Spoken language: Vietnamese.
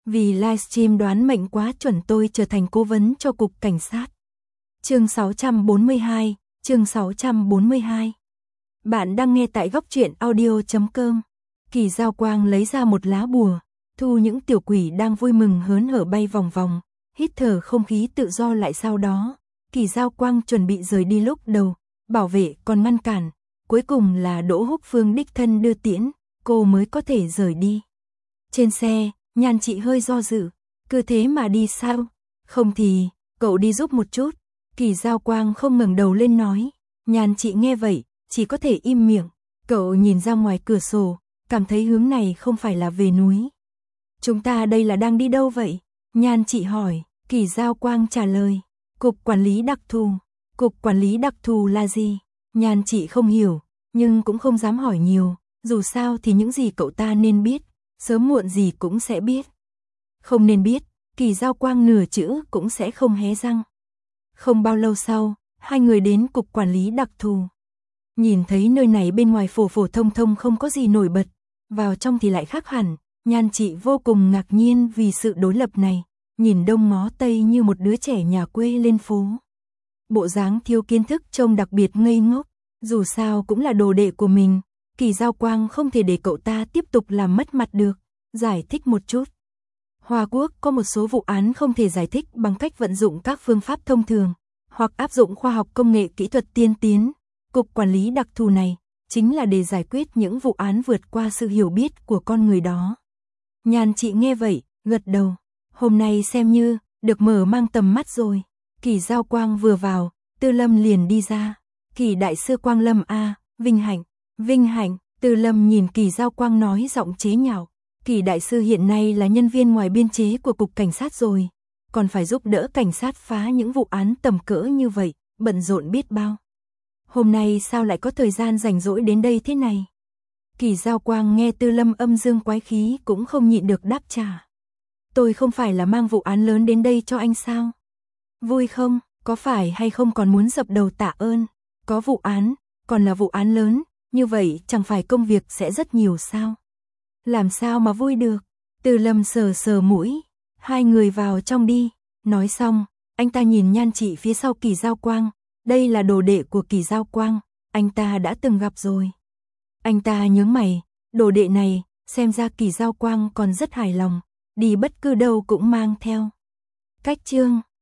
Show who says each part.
Speaker 1: Vì livestream đoán mệnh quá chuẩn tôi trở thành cố vấn cho cục cảnh sát. Chương 642, chương 642. Bạn đang nghe tại góc truyện audio.com. Kỳ Giao Quang lấy ra một lá bùa, thu những tiểu quỷ đang vui mừng hớn hở bay vòng vòng, hít thở không khí tự do lại sau đó. Kỳ Giao Quang chuẩn bị rời đi lúc đầu, bảo vệ còn ngăn cản, cuối cùng là Đỗ Húc Phương đích thân đưa tiễn, cô mới có thể rời đi. Trên xe, Nhan Chị hơi do dự, cứ thế mà đi sao? Không thì, cậu đi giúp một chút. Kỳ Giao Quang không ngẩng đầu lên nói. Nhan Chị nghe vậy, chỉ có thể im miệng. Cậu nhìn ra ngoài cửa sổ, cảm thấy hướng này không phải là về núi. Chúng ta đây là đang đi đâu vậy? Nhan Chị hỏi. Kỳ Giao Quang trả lời. Cục quản lý đặc thù. Cục quản lý đặc thù là gì? Nhan Chị không hiểu, nhưng cũng không dám hỏi nhiều. Dù sao thì những gì cậu ta nên biết, sớm muộn gì cũng sẽ biết. Không nên biết, Kỳ Giao Quang nửa chữ cũng sẽ không hé răng. Không bao lâu sau, hai người đến cục quản lý đặc thù. Nhìn thấy nơi này bên ngoài phổ phổ thông thông không có gì nổi bật, vào trong thì lại khác hẳn. Nhan Chị vô cùng ngạc nhiên vì sự đối lập này, nhìn đông ngó tây như một đứa trẻ nhà quê lên phố. Bộ dáng thiếu kiến thức trông đặc biệt ngây ngốc, dù sao cũng là đồ đệ của mình. Kỳ Giao Quang không thể để cậu ta tiếp tục làm mất mặt được, giải thích một chút. Hoa Quốc có một số vụ án không thể giải thích bằng cách vận dụng các phương pháp thông thường, hoặc áp dụng khoa học công nghệ kỹ thuật tiên tiến. Cục quản lý đặc thù này, chính là để giải quyết những vụ án vượt qua sự hiểu biết của con người đó. Nhan Chị nghe vậy, gật đầu. Hôm nay xem như, được mở mang tầm mắt rồi. Kỳ Giao Quang vừa vào, Tư Lâm liền đi ra. Kỳ đại sư Quang Lâm a, vinh hạnh. Vinh hạnh, Tư Lâm nhìn Kỳ Giao Quang nói giọng chế nhạo. Kỳ đại sư hiện nay là nhân viên ngoài biên chế của cục cảnh sát rồi, còn phải giúp đỡ cảnh sát phá những vụ án tầm cỡ như vậy, bận rộn biết bao. Hôm nay sao lại có thời gian rảnh rỗi đến đây thế này? Kỳ Giao Quang nghe Tư Lâm âm dương quái khí cũng không nhịn được đáp trả. Tôi không phải là mang vụ án lớn đến đây cho anh sao? Vui không? Có phải hay không còn muốn dập đầu tạ ơn? Có vụ án, còn là vụ án lớn, như vậy chẳng phải công việc sẽ rất nhiều sao? Làm sao mà vui được? Tư Lâm sờ sờ mũi. Hai người vào trong đi. Nói xong, anh ta nhìn Nhan Chị phía sau Kỳ Giao Quang. Đây là đồ đệ của Kỳ Giao Quang, anh ta đã từng gặp rồi. Anh ta nhướng mày, đồ đệ này, xem ra Kỳ Giao Quang còn rất hài lòng, đi bất cứ đâu cũng mang theo. Cách chương